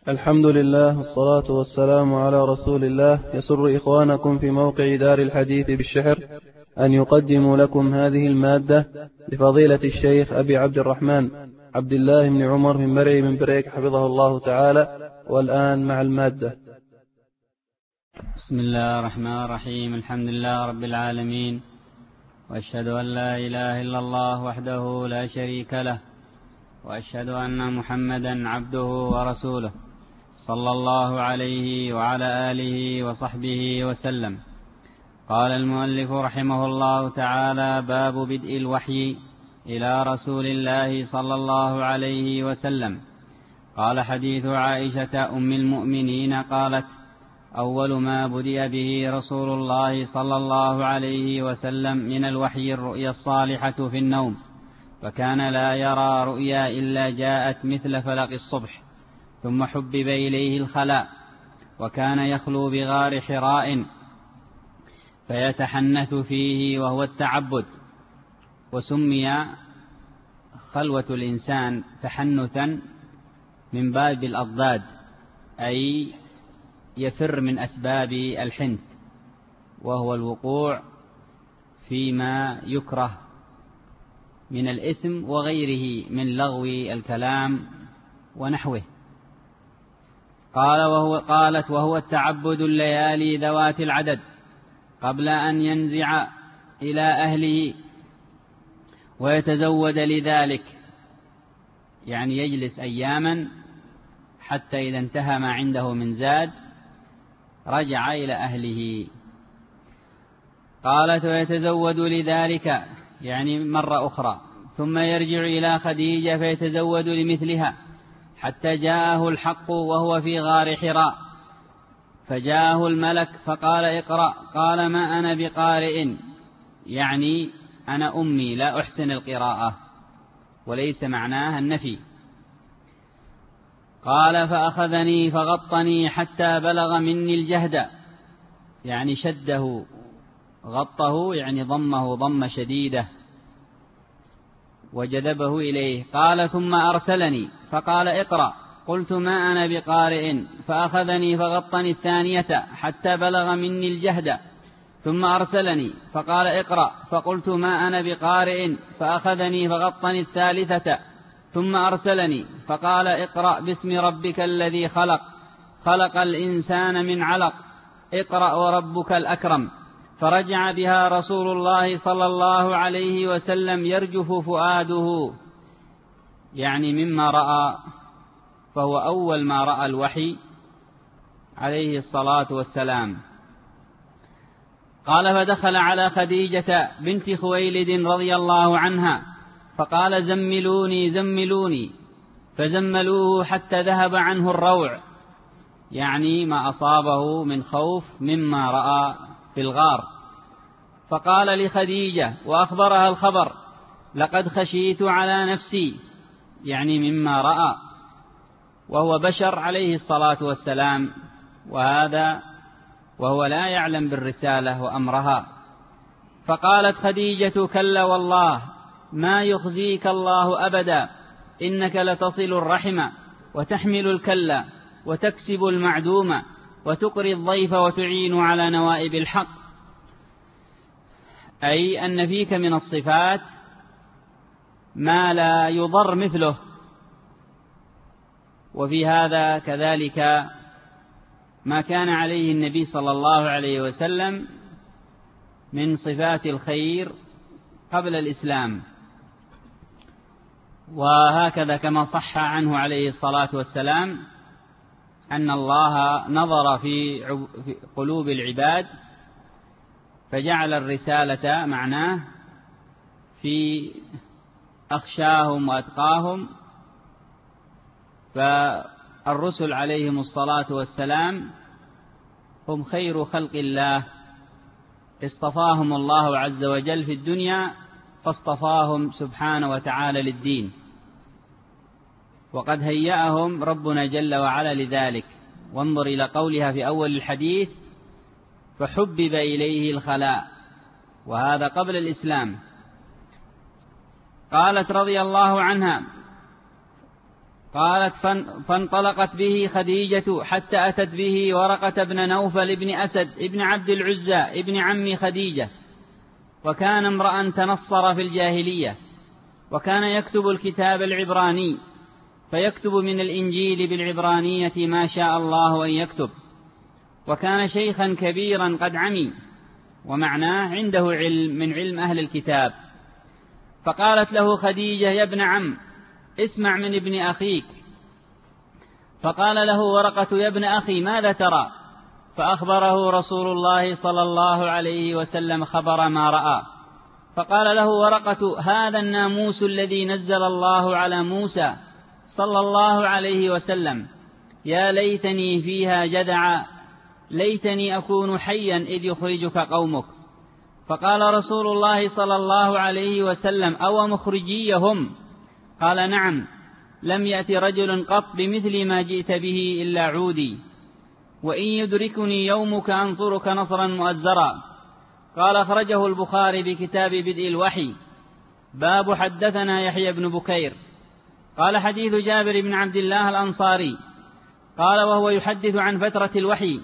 الحمد لله والصلاة والسلام على رسول الله. يسر إخوانكم في موقع دار الحديث بالشحر أن يقدموا لكم هذه المادة لفضيلة الشيخ أبي عبد الرحمن عبد الله بن عمر من مرعي من بريك حفظه الله تعالى. والآن مع المادة. بسم الله الرحمن الرحيم. الحمد لله رب العالمين، وأشهد أن لا إله إلا الله وحده لا شريك له، وأشهد أن محمدا عبده ورسوله صلى الله عليه وعلى آله وصحبه وسلم. قال المؤلف رحمه الله تعالى: باب بدء الوحي إلى رسول الله صلى الله عليه وسلم. قال: حديث عائشة أم المؤمنين قالت: أول ما بدأ به رسول الله صلى الله عليه وسلم من الوحي الرؤيا الصالحة في النوم، فكان لا يرى رؤيا إلا جاءت مثل فلق الصبح، ثم حبب إليه الخلاء، وكان يخلو بغار حراء فيتحنث فيه وهو التعبد، وسمي خلوة الإنسان تحنثا من باب الأضداد، أي يفر من أسباب الحنث، وهو الوقوع فيما يكره من الإثم وغيره من لغو الكلام ونحوه. قالت: وهو التعبد الليالي ذوات العدد قبل أن ينزع إلى أهله ويتزود لذلك، يعني يجلس أياما حتى إذا انتهى ما عنده من زاد رجع إلى أهله. قالت: ويتزود لذلك يعني مرة أخرى، ثم يرجع إلى خديجة فيتزود لمثلها، حتى جاءه الحق وهو في غار حراء، فجاءه الملك فقال: اقرأ. قال: ما أنا بقارئ، يعني أنا أمي لا أحسن القراءة، وليس معناها النفي. قال: فأخذني فغطني حتى بلغ مني الجهد، يعني شده، غطه يعني ضمه ضم شديدة وجذبه إليه. قال: ثم أرسلني فقال: اقرأ. قلت: ما أنا بقارئ. فأخذني فغطني الثانية حتى بلغ مني الجهد، ثم أرسلني فقال: اقرأ. فقلت: ما أنا بقارئ. فأخذني فغطني الثالثة، ثم أرسلني فقال: اقرأ باسم ربك الذي خلق، خلق الإنسان من علق، اقرأ وربك الأكرم. فرجع بها رسول الله صلى الله عليه وسلم يرجف فؤاده، يعني مما رأى، فهو أول ما رأى الوحي عليه الصلاة والسلام. قال: فدخل على خديجة بنت خويلد رضي الله عنها فقال: زملوني زملوني، فزملوه حتى ذهب عنه الروع، يعني ما أصابه من خوف مما رأى في الغار. فقال لخديجة وأخبرها الخبر: لقد خشيت على نفسي، يعني مما رأى، وهو بشر عليه الصلاة والسلام، وهو لا يعلم بالرسالة وأمرها. فقالت خديجة: كلا والله ما يخزيك الله أبدا، إنك لتصل الرحم وتحمل الكلا وتكسب المعدوم وتقري الضيف وتعين على نوائب الحق، أي أن فيك من الصفات ما لا يضر مثله. وفي هذا كذلك ما كان عليه النبي صلى الله عليه وسلم من صفات الخير قبل الإسلام. وهكذا كما صح عنه عليه الصلاة والسلام أن الله نظر في قلوب العباد فجعل الرسالة معناه في أخشاهم وأتقاهم، فالرسل عليهم الصلاة والسلام هم خير خلق الله، اصطفاهم الله عز وجل في الدنيا فاصطفاهم سبحانه وتعالى للدين، وقد هيأهم ربنا جل وعلا لذلك. وانظر إلى قولها في أول الحديث: فحبب إليه الخلاء، وهذا قبل الإسلام. قالت رضي الله عنها: قالت فانطلقت به خديجة حتى أتت به ورقة بن نوفل بن أسد ابن عبد العزى ابن عم خديجة، وكان امرأ تنصر في الجاهلية، وكان يكتب الكتاب العبراني، فيكتب من الإنجيل بالعبرانية ما شاء الله أن يكتب، وكان شيخا كبيرا قد عمي، ومعناه عنده علم من علم أهل الكتاب. فقالت له خديجة: يا ابن عم، اسمع من ابن أخيك. فقال له ورقة: يا ابن أخي، ماذا ترى؟ فأخبره رسول الله صلى الله عليه وسلم خبر ما رأى. فقال له ورقة: هذا الناموس الذي نزل الله على موسى صلى الله عليه وسلم، يا ليتني فيها جدعا، ليتني أكون حيا إذ يخرجك قومك. فقال رسول الله صلى الله عليه وسلم: أو مخرجيهم؟ قال: نعم، لم يأت رجل قط بمثل ما جئت به إلا عودي، وإن يدركني يومك أنصرك نصرا مؤزرا. قال: أخرجه البخاري بكتاب بدء الوحي، باب حدثنا يحيى بن بكير. قال: حديث جابر بن عبد الله الأنصاري. قال: وهو يحدث عن فترة الوحي.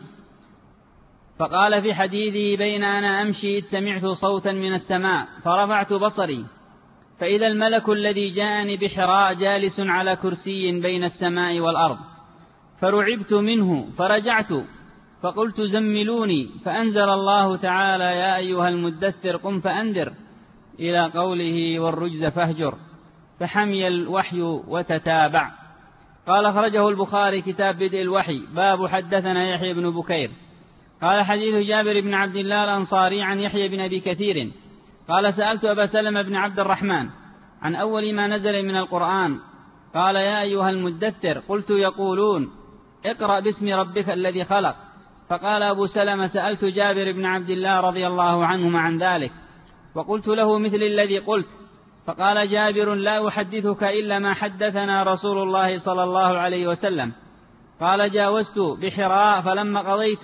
فقال في حديثه: بين أنا أمشي إذ سمعت صوتا من السماء، فرفعت بصري فإذا الملك الذي جاءني بحراء جالس على كرسي بين السماء والأرض، فرعبت منه فرجعت فقلت: زملوني، فأنزل الله تعالى: يا أيها المدثر قم فأنذر، إلى قوله: والرجز فاهجر، فحمي الوحي وتتابع. قال: أخرجه البخاري كتاب بدء الوحي، باب حدثنا يحيى بن بكير. قال: حديث جابر بن عبد الله الأنصاري عن يحيى بن أبي كثير قال: سألت أبا سلمة بن عبد الرحمن عن أول ما نزل من القرآن، قال: يا أيها المدثر. قلت: يقولون اقرأ باسم ربك الذي خلق. فقال أبو سلمة: سألت جابر بن عبد الله رضي الله عنهما عن ذلك، وقلت له مثل الذي قلت. فقال جابر: لا أحدثك إلا ما حدثنا رسول الله صلى الله عليه وسلم. قال: جاوزت بحراء فلما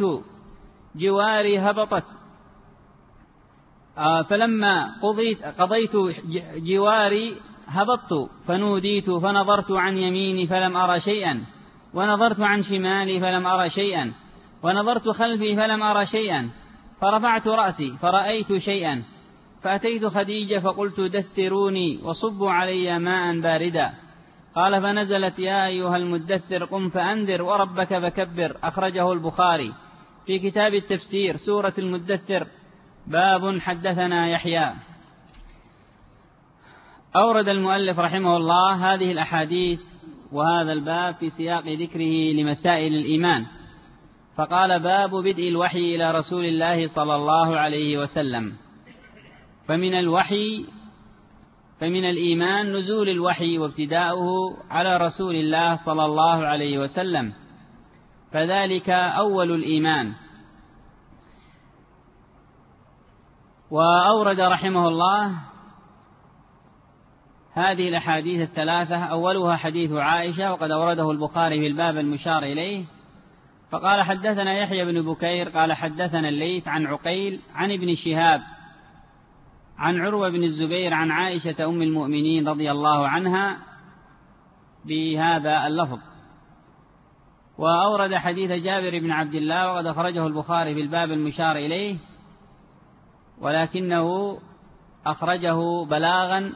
قضيت جواري هبطت، فنوديت، فنظرت عن يميني فلم أرى شيئا، ونظرت عن شمالي فلم أرى شيئا، ونظرت خلفي فلم أرى شيئا، فرفعت رأسي فرأيت شيئا، فأتيت خديجة فقلت: دثروني وصبوا علي ماء باردا. قال: فنزلت: يا أيها المدثر قم فأنذر وربك فكبر. أخرجه البخاري في كتاب التفسير، سورة المدثر، باب حدثنا يحيى. أورد المؤلف رحمه الله هذه الأحاديث وهذا الباب في سياق ذكره لمسائل الإيمان، فقال: باب بدء الوحي إلى رسول الله صلى الله عليه وسلم. فمن الإيمان نزول الوحي وابتداؤه على رسول الله صلى الله عليه وسلم، فذلك أول الإيمان. وأورد رحمه الله هذه الأحاديث الثلاثة، أولها حديث عائشة، وقد أورده البخاري في الباب المشار إليه. فقال: حدثنا يحيى بن بكير قال: حدثنا الليث عن عقيل عن ابن شهاب عن عروة بن الزبير عن عائشة أم المؤمنين رضي الله عنها بهذا اللفظ. وأورد حديث جابر بن عبد الله، وقد أخرجه البخاري في الباب المشار إليه، ولكنه أخرجه بلاغا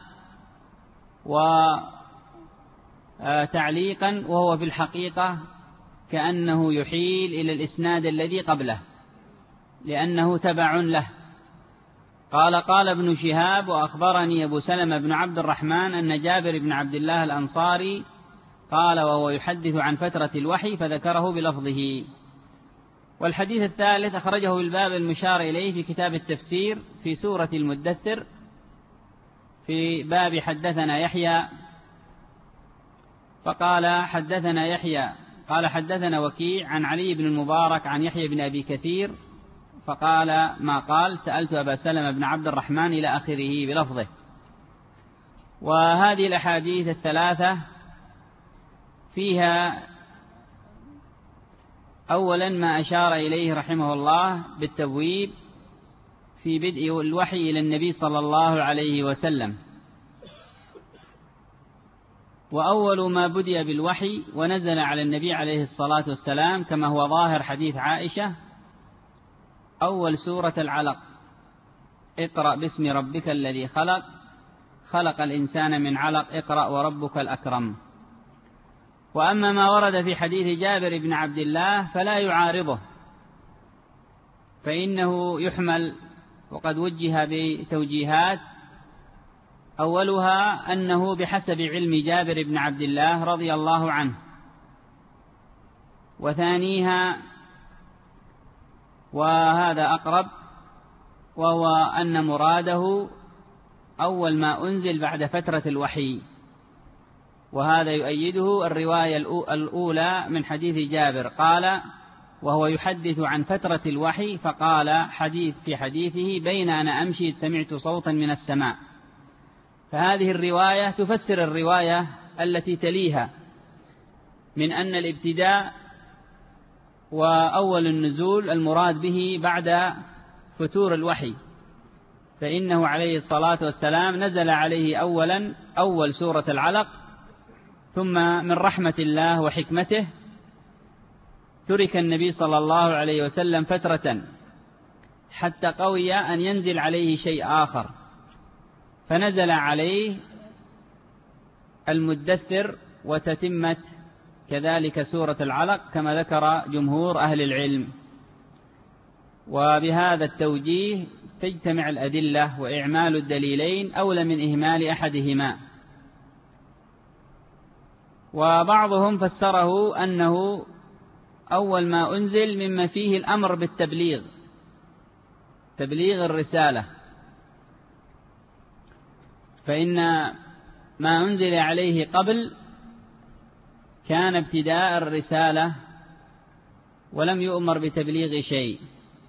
وتعليقا، وهو في الحقيقة كأنه يحيل إلى الإسناد الذي قبله، لأنه تبع له. قال ابن شهاب: وأخبرني أبو سلمة بن عبد الرحمن أن جابر بن عبد الله الأنصاري قال وهو يحدث عن فترة الوحي، فذكره بلفظه. والحديث الثالث أخرجه بالباب المشار إليه في كتاب التفسير في سورة المدثر، في باب حدثنا يحيى. فقال: حدثنا يحيى قال: حدثنا وكيع عن علي بن المبارك عن يحيى بن أبي كثير، فقال ما قال: سألت أبا سلمة بن عبد الرحمن إلى آخره بلفظه. وهذه الأحاديث الثلاثة فيها أولا ما أشار إليه رحمه الله بالتبويب في بدء الوحي إلى النبي صلى الله عليه وسلم، وأول ما بدأ بالوحي ونزل على النبي عليه الصلاة والسلام كما هو ظاهر حديث عائشة أول سورة العلق، اقرأ باسم ربك الذي خلق، خلق الإنسان من علق، اقرأ وربك الأكرم. وأما ما ورد في حديث جابر بن عبد الله فلا يعارضه، فإنه يحمل وقد وجه بتوجيهات، أولها أنه بحسب علم جابر بن عبد الله رضي الله عنه، وثانيها وهذا أقرب وهو أن مراده أول ما أنزل بعد فترة الوحي، وهذا يؤيده الرواية الأولى من حديث جابر، قال وهو يحدث عن فترة الوحي فقال في حديثه بين أنا أمشي سمعت صوتا من السماء. فهذه الرواية تفسر الرواية التي تليها من أن الابتداء وأول النزول المراد به بعد فتور الوحي، فإنه عليه الصلاة والسلام نزل عليه أول سورة العلق، ثم من رحمة الله وحكمته ترك النبي صلى الله عليه وسلم فترة حتى قوي أن ينزل عليه شيء آخر، فنزل عليه المدثر وتتمت كذلك سورة العلق كما ذكر جمهور أهل العلم. وبهذا التوجيه تجتمع الأدلة، وإعمال الدليلين أولى من إهمال أحدهما. وبعضهم فسره أنه أول ما أنزل مما فيه الأمر بالتبليغ، تبليغ الرسالة، فإن ما أنزل عليه قبل كان ابتداء الرسالة ولم يؤمر بتبليغ شيء،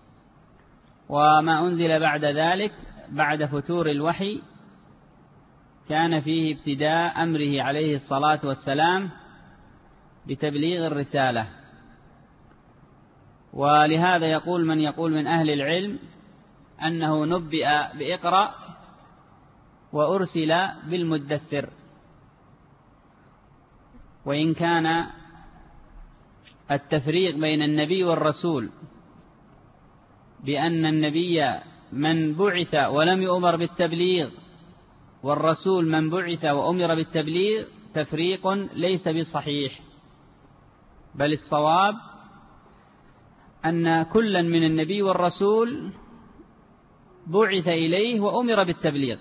وما أنزل بعد ذلك بعد فتور الوحي كان فيه ابتداء أمره عليه الصلاة والسلام بتبليغ الرسالة. ولهذا يقول من أهل العلم أنه نبئ بإقرأ وأرسل بالمدثر، وإن كان التفريق بين النبي والرسول بأن النبي من بعث ولم يؤمر بالتبليغ والرسول من بعث وأمر بالتبليغ تفريق ليس بصحيح، بل الصواب أن كلا من النبي والرسول بعث إليه وأمر بالتبليغ،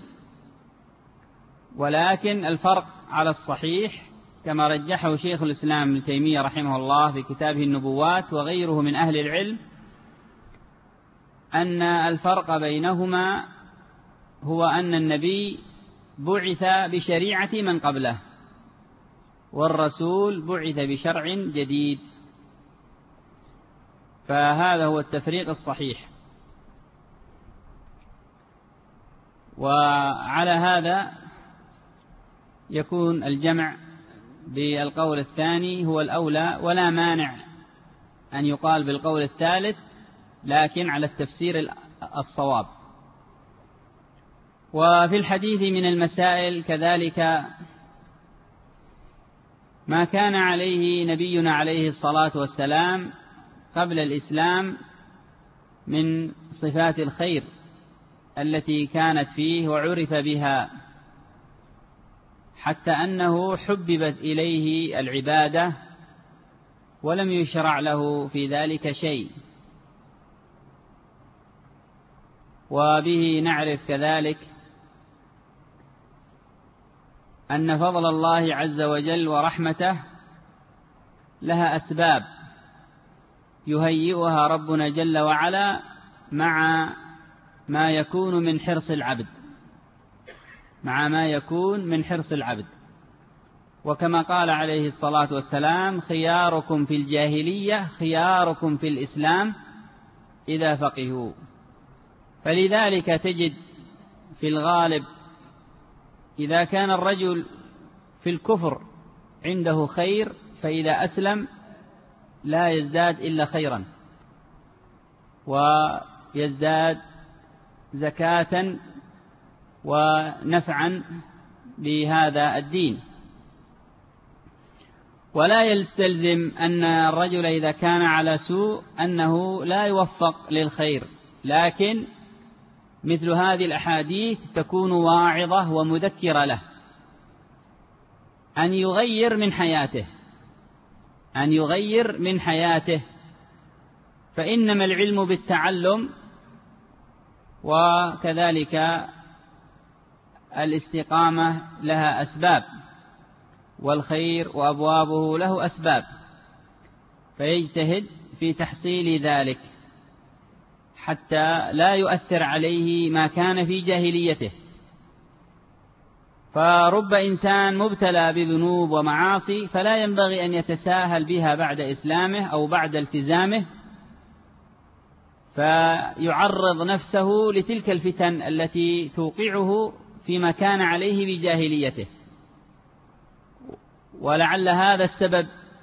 ولكن الفرق على الصحيح كما رجحه شيخ الإسلام ابن تيمية رحمه الله في كتابه النبوات وغيره من أهل العلم، أن الفرق بينهما هو أن النبي بعث بشريعة من قبله، والرسول بعث بشرع جديد، فهذا هو التفريق الصحيح. وعلى هذا يكون الجمع بالقول الثاني هو الأولى، ولا مانع أن يقال بالقول الثالث، لكن على التفسير الصواب. وفي الحديث من المسائل كذلك ما كان عليه نبينا عليه الصلاة والسلام قبل الإسلام من صفات الخير التي كانت فيه وعرف بها، حتى أنه حببت إليه العبادة ولم يشرع له في ذلك شيء. وبه نعرف كذلك أن فضل الله عز وجل ورحمته لها أسباب يهيئها ربنا جل وعلا مع ما يكون من حرص العبد، وكما قال عليه الصلاة والسلام خياركم في الجاهلية خياركم في الإسلام إذا فقهوا. فلذلك تجد في الغالب إذا كان الرجل في الكفر عنده خير، فإذا أسلم لا يزداد إلا خيرا، ويزداد زكاة ونفعا بهذا الدين. ولا يستلزم أن الرجل إذا كان على سوء أنه لا يوفق للخير، لكن مثل هذه الأحاديث تكون واعظة ومذكرة له أن يغير من حياته، فإنما العلم بالتعلم، وكذلك الاستقامة لها أسباب، والخير وأبوابه له أسباب، فيجتهد في تحصيل ذلك حتى لا يؤثر عليه ما كان في جاهليته. فرب إنسان مبتلى بذنوب ومعاصي فلا ينبغي أن يتساهل بها بعد إسلامه أو بعد التزامه، فيعرض نفسه لتلك الفتن التي توقعه فيما كان عليه بجاهليته. ولعل هذا السبب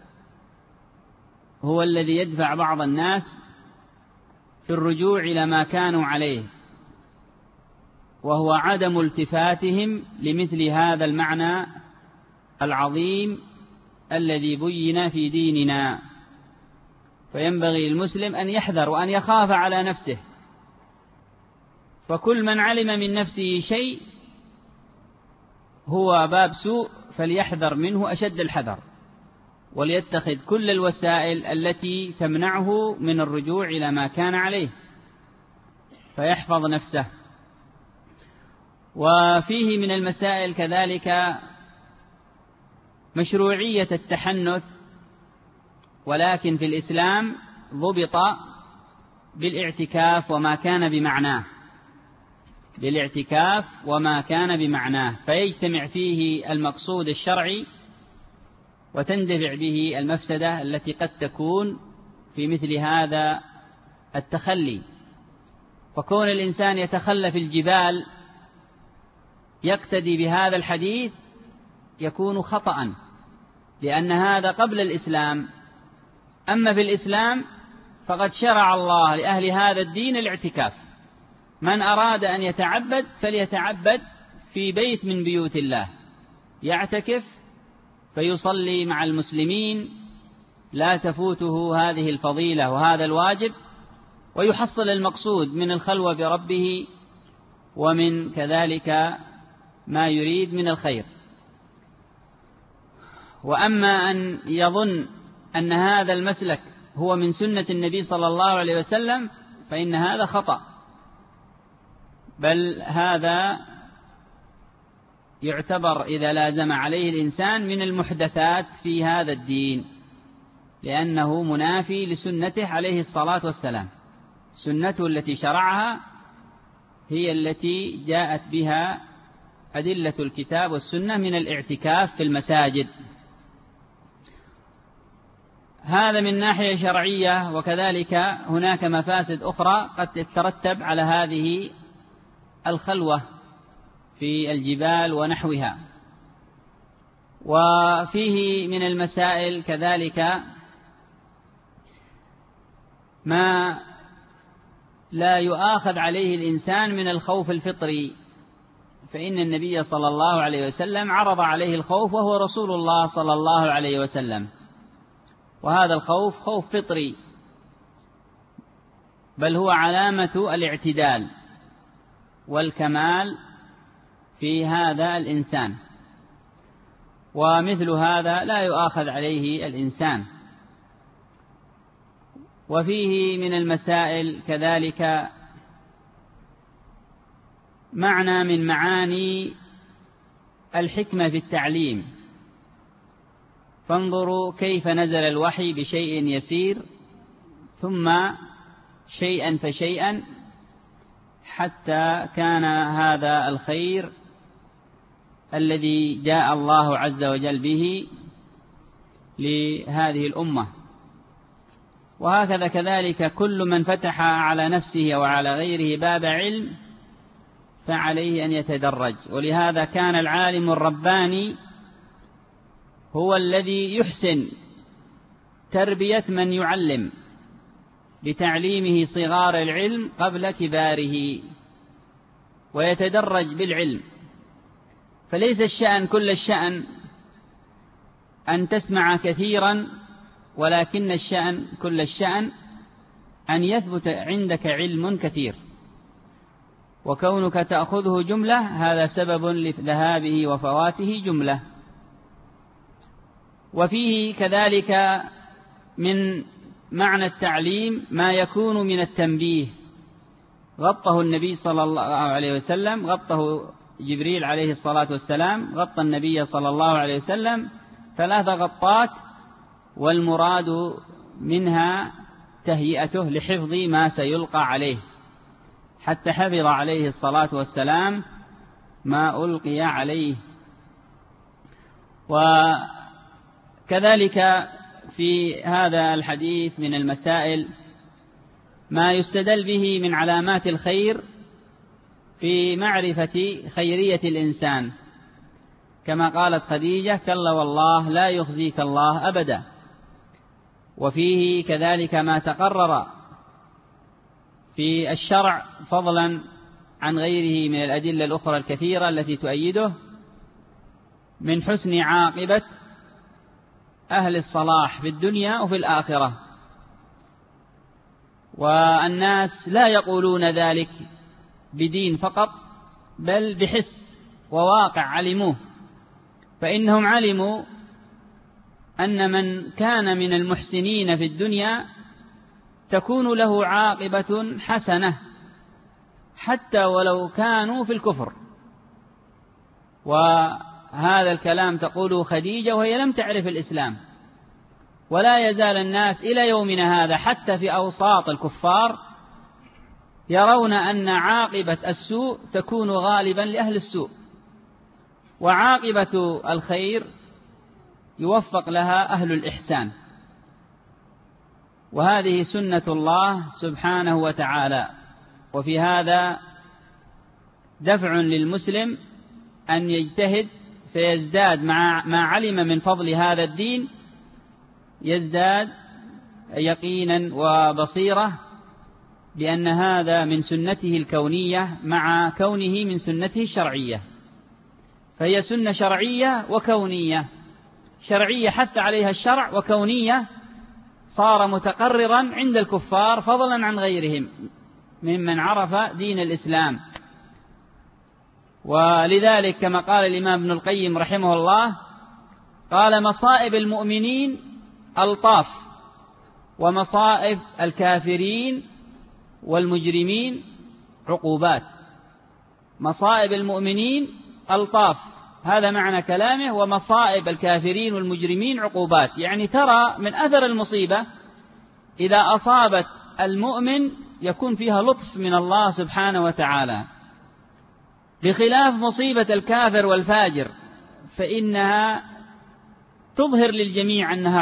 هو الذي يدفع بعض الناس في الرجوع إلى ما كانوا عليه، وهو عدم التفاتهم لمثل هذا المعنى العظيم الذي بين في ديننا. فينبغي المسلم أن يحذر وأن يخاف على نفسه، فكل من علم من نفسه شيء هو باب سوء فليحذر منه أشد الحذر، وليتخذ كل الوسائل التي تمنعه من الرجوع إلى ما كان عليه فيحفظ نفسه. وفيه من المسائل كذلك مشروعية التحنث، ولكن في الإسلام ضبط بالاعتكاف وما كان بمعناه، فيجتمع فيه المقصود الشرعي وتندفع به المفسدة التي قد تكون في مثل هذا التخلي. فكون الإنسان يتخلى في الجبال يقتدي بهذا الحديث يكون خطأ، لأن هذا قبل الإسلام. أما في الإسلام فقد شرع الله لأهل هذا الدين الاعتكاف، من أراد أن يتعبد فليتعبد في بيت من بيوت الله، يعتكف فيصلي مع المسلمين، لا تفوته هذه الفضيلة وهذا الواجب، ويحصل المقصود من الخلوة بربه ومن كذلك ما يريد من الخير. وأما أن يظن أن هذا المسلك هو من سنة النبي صلى الله عليه وسلم فإن هذا خطأ، بل هذا يعتبر إذا لازم عليه الإنسان من المحدثات في هذا الدين، لأنه منافي لسنته عليه الصلاة والسلام. سنته التي شرعها هي التي جاءت بها أدلة الكتاب والسنة من الاعتكاف في المساجد. هذا من ناحية شرعية، وكذلك هناك مفاسد أخرى قد تترتب على هذه الخلوة في الجبال ونحوها. وفيه من المسائل كذلك ما لا يؤاخذ عليه الإنسان من الخوف الفطري، فإن النبي صلى الله عليه وسلم عرض عليه الخوف وهو رسول الله صلى الله عليه وسلم، وهذا الخوف خوف فطري، بل هو علامة الاعتدال والكمال في هذا الإنسان، ومثل هذا لا يؤاخذ عليه الإنسان. وفيه من المسائل كذلك معنى من معاني الحكمة في التعليم، فانظروا كيف نزل الوحي بشيء يسير ثم شيئا فشيئا حتى كان هذا الخير الذي جاء الله عز وجل به لهذه الأمة. وهكذا كذلك كل من فتح على نفسه وعلى غيره باب علم فعليه أن يتدرج. ولهذا كان العالم الرباني هو الذي يحسن تربية من يعلم بتعليمه صغار العلم قبل كباره، ويتدرج بالعلم. فليس الشأن كل الشأن أن تسمع كثيرا، ولكن كل الشأن أن يثبت عندك علم كثير، وكونك تأخذه جملة هذا سبب لذهابه وفواته جملة. وفيه كذلك من معنى التعليم ما يكون من التنبيه، غطه النبي صلى الله عليه وسلم، غطه جبريل عليه الصلاة والسلام، غطى النبي صلى الله عليه وسلم 3 غطات، والمراد منها تهيئته لحفظ ما سيلقى عليه، حتى حفظ عليه الصلاة والسلام ما ألقي عليه. وكذلك في هذا الحديث من المسائل ما يستدل به من علامات الخير في معرفة خيرية الإنسان، كما قالت خديجة: كلا والله لا يخزيك الله أبدا. وفيه كذلك ما تقرر في الشرع فضلا عن غيره من الأدلة الأخرى الكثيرة التي تؤيده، من حسن عاقبة أهل الصلاح في الدنيا وفي الآخرة. والناس لا يقولون ذلك بدين فقط، بل بحس وواقع علموه، فإنهم علموا أن من كان من المحسنين في الدنيا تكون له عاقبة حسنة حتى ولو كانوا في الكفر. وهذا الكلام تقوله خديجة وهي لم تعرف الإسلام، ولا يزال الناس إلى يومنا هذا حتى في أوساط الكفار يرون أن عاقبة السوء تكون غالبا لأهل السوء، وعاقبة الخير يوفق لها أهل الإحسان. وهذه سنة الله سبحانه وتعالى. وفي هذا دفع للمسلم أن يجتهد فيزداد مع ما علم من فضل هذا الدين، يزداد يقينا وبصيرة بأن هذا من سنته الكونية مع كونه من سنته الشرعية، فهي سنة شرعية وكونية. شرعية حتى عليها الشرع، وكونية صار متقررا عند الكفار فضلا عن غيرهم ممن عرف دين الإسلام. ولذلك كما قال الإمام ابن القيم رحمه الله، قال: مصائب المؤمنين ألطاف، ومصائب الكافرين والمجرمين عقوبات. مصائب المؤمنين ألطاف، هذا معنى كلامه، ومصائب الكافرين والمجرمين عقوبات، يعني ترى من أثر المصيبة إذا أصابت المؤمن يكون فيها لطف من الله سبحانه وتعالى، بخلاف مصيبة الكافر والفاجر فإنها تظهر للجميع أنها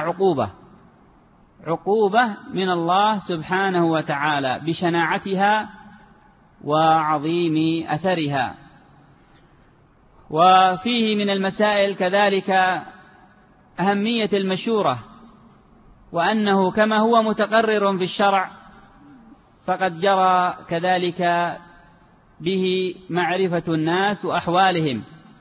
عقوبة من الله سبحانه وتعالى بشناعتها وعظيم أثرها. وفيه من المسائل كذلك أهمية المشورة، وأنه كما هو متقرر في الشرع فقد جرى كذلك به معرفة الناس وأحوالهم.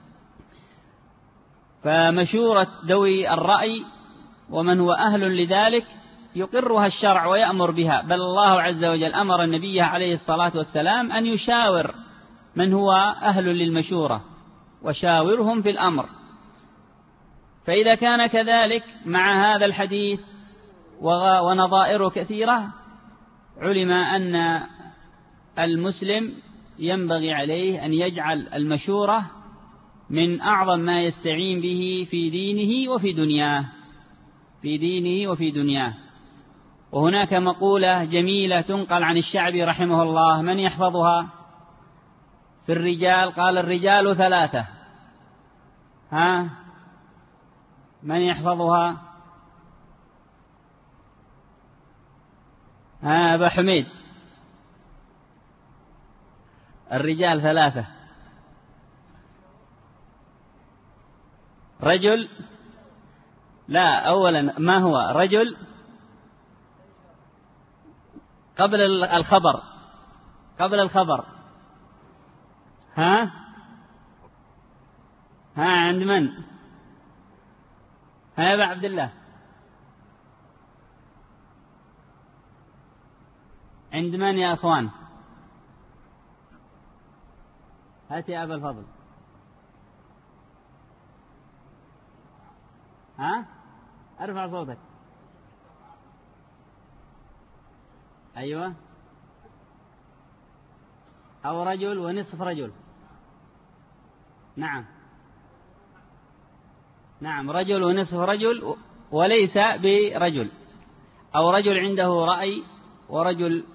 فمشورة ذوي الرأي ومن هو أهل لذلك يقرها الشرع ويأمر بها، بل الله عز وجل أمر النبي عليه الصلاة والسلام أن يشاور من هو أهل للمشورة، وشاورهم في الأمر. فإذا كان كذلك مع هذا الحديث ونظائره كثيرة، علم أن المسلم ينبغي عليه أن يجعل المشورة من أعظم ما يستعين به في دينه وفي دنياه. وهناك مقولة جميلة تنقل عن الشعبي رحمه الله، من يحفظها في الرجال؟ قال: الرجال 3. من يحفظها؟ أبا حميد. الرجال 3: رجل، لا، أولا ما هو رجل قبل الخبر. عند من؟ ها يا أبا عبد الله، عند من يا أخوان؟ هات يا أبا الفضل. ها؟ ارفع صوتك. أيوة. أو رجل ونصف رجل. نعم نعم، رجل ونصف رجل وليس برجل، أو رجل عنده رأي ورجل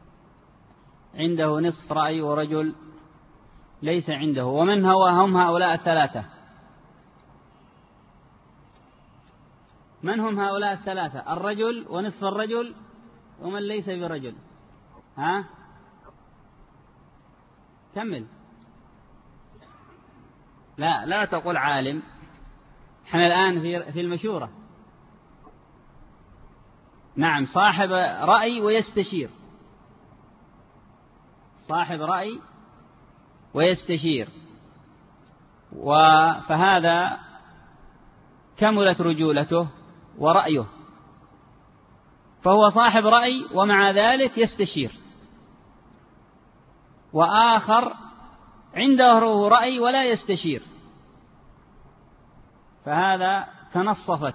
عنده نصف رأي ورجل ليس عنده. ومن هم هؤلاء الثلاثة؟ من هم هؤلاء الثلاثة؟ الرجل ونصف الرجل ومن ليس برجل. ها؟ كمل. لا تقول عالم، احنا الآن في المشورة. نعم، صاحب رأي ويستشير، صاحب رأي ويستشير، فهذا كملت رجولته ورأيه، فهو صاحب رأي ومع ذلك يستشير. وآخر عنده رأي ولا يستشير، فهذا تنصفت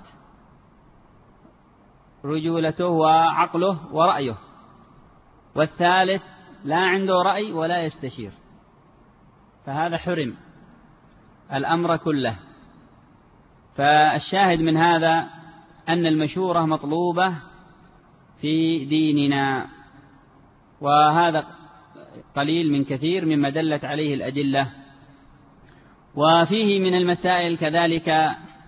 رجولته وعقله ورأيه. والثالث لا عنده رأي ولا يستشير، فهذا حرم الأمر كله. فالشاهد من هذا أن المشورة مطلوبة في ديننا، وهذا قليل من كثير مما دلت عليه الأدلة. وفيه من المسائل كذلك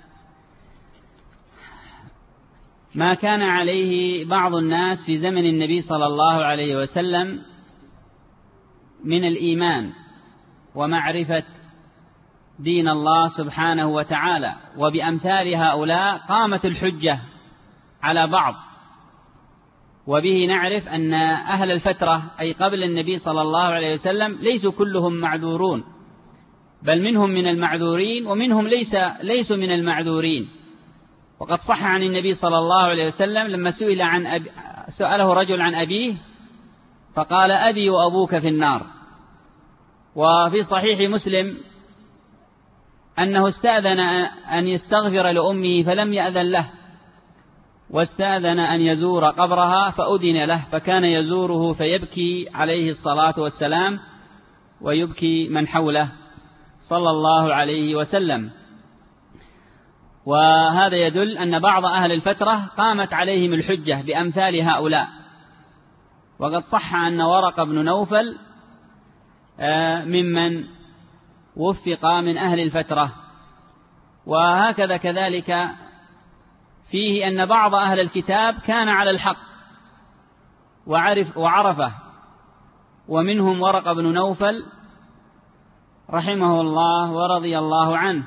ما كان عليه بعض الناس في زمن النبي صلى الله عليه وسلم من الإيمان ومعرفة دين الله سبحانه وتعالى، وبأمثال هؤلاء قامت الحجة على بعض. وبه نعرف أن أهل الفترة أي قبل النبي صلى الله عليه وسلم ليسوا كلهم معذورون، بل منهم من المعذورين ومنهم ليسوا من المعذورين. وقد صح عن النبي صلى الله عليه وسلم لما سأله رجل عن أبيه فقال: أبي وأبوك في النار. وفي صحيح مسلم أنه استأذن أن يستغفر لأمه فلم يأذن له، واستأذن أن يزور قبرها فأذن له، فكان يزوره فيبكي عليه الصلاة والسلام ويبكي من حوله صلى الله عليه وسلم. وهذا يدل أن بعض أهل الفترة قامت عليهم الحجة بأمثال هؤلاء. وقد صح أن ورق بن نوفل ممن وفق من أهل الفترة. وهكذا كذلك فيه أن بعض أهل الكتاب كان على الحق وعرفه، ومنهم ورق بن نوفل رحمه الله ورضي الله عنه،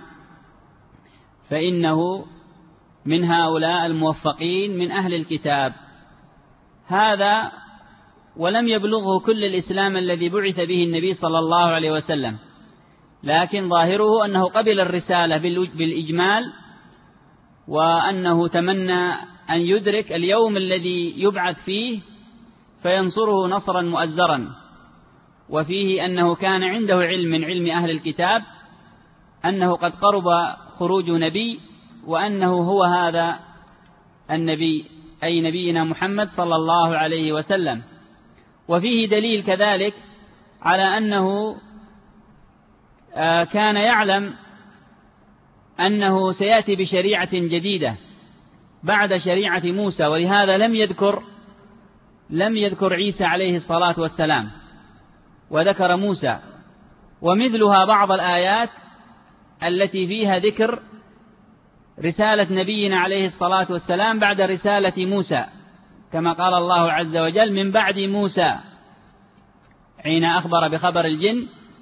فإنه من هؤلاء الموفقين من أهل الكتاب. هذا ولم يبلغه كل الإسلام الذي بعث به النبي صلى الله عليه وسلم، لكن ظاهره أنه قبل الرسالة بالإجمال، وأنه تمنى أن يدرك اليوم الذي يبعث فيه فينصره نصرا مؤزرا. وفيه أنه كان عنده علم من علم أهل الكتاب أنه قد قرب خروج نبي، وأنه هو هذا النبي أي نبينا محمد صلى الله عليه وسلم. وفيه دليل كذلك على أنه كان يعلم أنه سيأتي بشريعة جديدة بعد شريعة موسى، ولهذا لم يذكر عيسى عليه الصلاة والسلام وذكر موسى. ومثلها بعض الآيات التي فيها ذكر رسالة نبينا عليه الصلاة والسلام بعد رسالة موسى، كما قال الله عز وجل: من بعد موسى، حين أخبر بخبر الجن.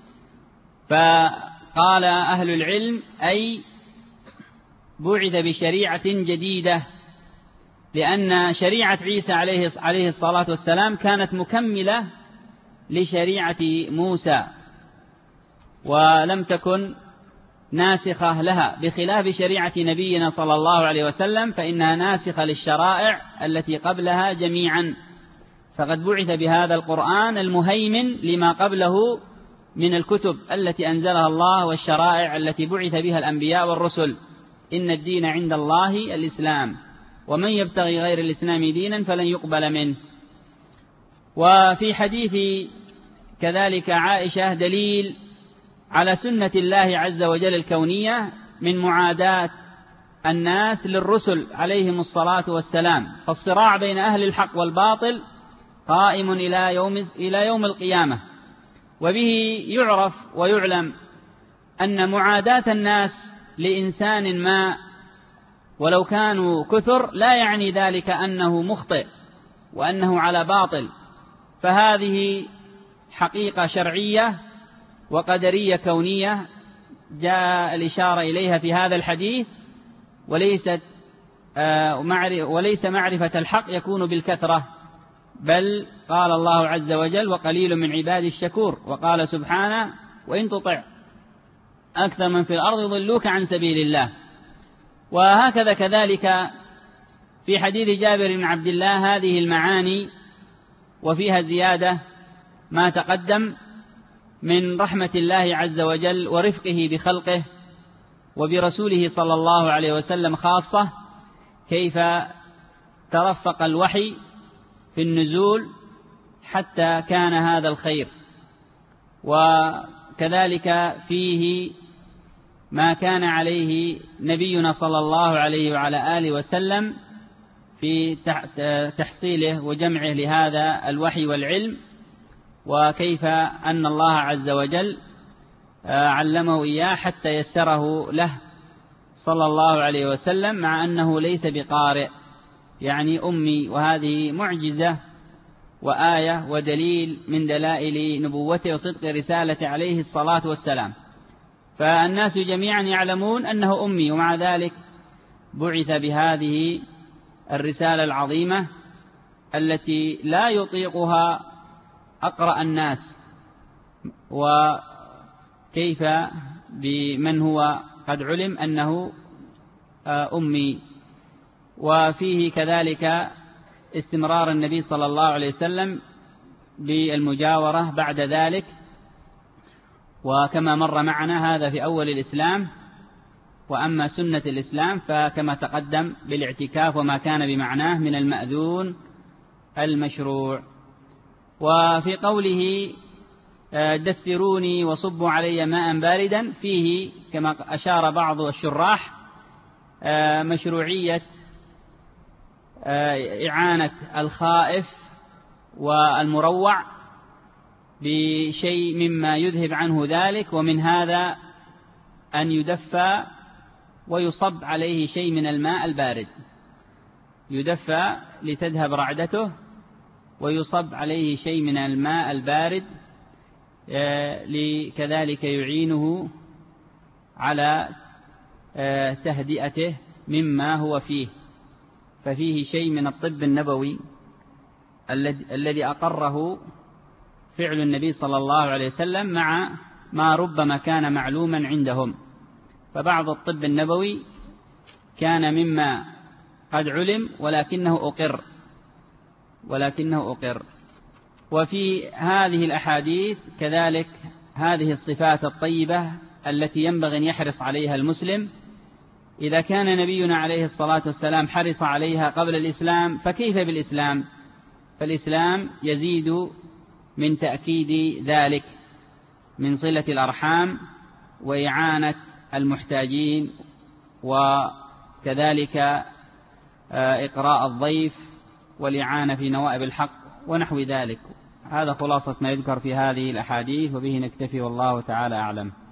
فقال أهل العلم أي بعث بشريعة جديدة، لأن شريعة عيسى عليه الصلاة والسلام كانت مكملة لشريعة موسى، ولم تكن ناسخة لها، بخلاف شريعة نبينا صلى الله عليه وسلم فإنها ناسخة للشرائع التي قبلها جميعا، فقد بعث بهذا القرآن المهيمن لما قبله من الكتب التي أنزلها الله والشرائع التي بعث بها الأنبياء والرسل. إن الدين عند الله الإسلام، ومن يبتغي غير الإسلام دينا فلن يقبل منه. وفي حديث كذلك عائشة دليل على سنة الله عز وجل الكونية من معاداة الناس للرسل عليهم الصلاة والسلام، فالصراع بين أهل الحق والباطل قائم إلى يوم القيامة. وبه يعرف ويعلم أن معاداة الناس لإنسان ما ولو كانوا كثر لا يعني ذلك أنه مخطئ وأنه على باطل، فهذه حقيقة شرعية وقدرية كونية جاء الإشارة إليها في هذا الحديث، وليس معرفة الحق يكون بالكثرة، بل قال الله عز وجل وقليل من عبادي الشكور، وقال سبحانه وإن تطع أكثر من في الأرض يضلوك عن سبيل الله. وهكذا كذلك في حديث جابر بن عبد الله هذه المعاني وفيها زيادة ما تقدم من رحمة الله عز وجل ورفقه بخلقه وبرسوله صلى الله عليه وسلم خاصة، كيف ترفق الوحي في النزول حتى كان هذا الخير. وكذلك فيه ما كان عليه نبينا صلى الله عليه وعلى آله وسلم في تحصيله وجمعه لهذا الوحي والعلم، وكيف أن الله عز وجل علمه إياه حتى يسره له صلى الله عليه وسلم، مع أنه ليس بقارئ يعني أمي، وهذه معجزة وآية ودليل من دلائل نبوته وصدق رسالة عليه الصلاة والسلام. فالناس جميعا يعلمون أنه أمي، ومع ذلك بعث بهذه الرسالة العظيمة التي لا يطيقها أقرأ الناس. وكيف بمن هو قد علم أنه أمي. وفيه كذلك استمرار النبي صلى الله عليه وسلم بالمجاورة بعد ذلك، وكما مر معنا هذا في أول الإسلام. وأما سنة الإسلام فكما تقدم بالاعتكاف وما كان بمعناه من المأذون المشروع. وفي قوله دثروني وصبوا علي ماء باردا، فيه كما أشار بعض الشراح مشروعية إعانة الخائف والمروع بشيء مما يذهب عنه ذلك، ومن هذا أن يدفى ويصب عليه شيء من الماء البارد، يدفى لتذهب رعدته ويصب عليه شيء من الماء البارد كذلك يعينه على تهدئته مما هو فيه. ففيه شيء من الطب النبوي الذي أقره فعل النبي صلى الله عليه وسلم مع ما ربما كان معلوما عندهم. فبعض الطب النبوي كان مما قد علم ولكنه أقر. وفي هذه الأحاديث كذلك هذه الصفات الطيبة التي ينبغي أن يحرص عليها المسلم. إذا كان نبينا عليه الصلاة والسلام حرص عليها قبل الإسلام، فكيف بالإسلام؟ فالإسلام يزيد من تأكيد ذلك من صلة الأرحام وإعانة المحتاجين، وكذلك إقراء الضيف والإعانة في نوائب الحق ونحو ذلك. هذا خلاصة ما يذكر في هذه الأحاديث، وبه نكتفي والله تعالى أعلم.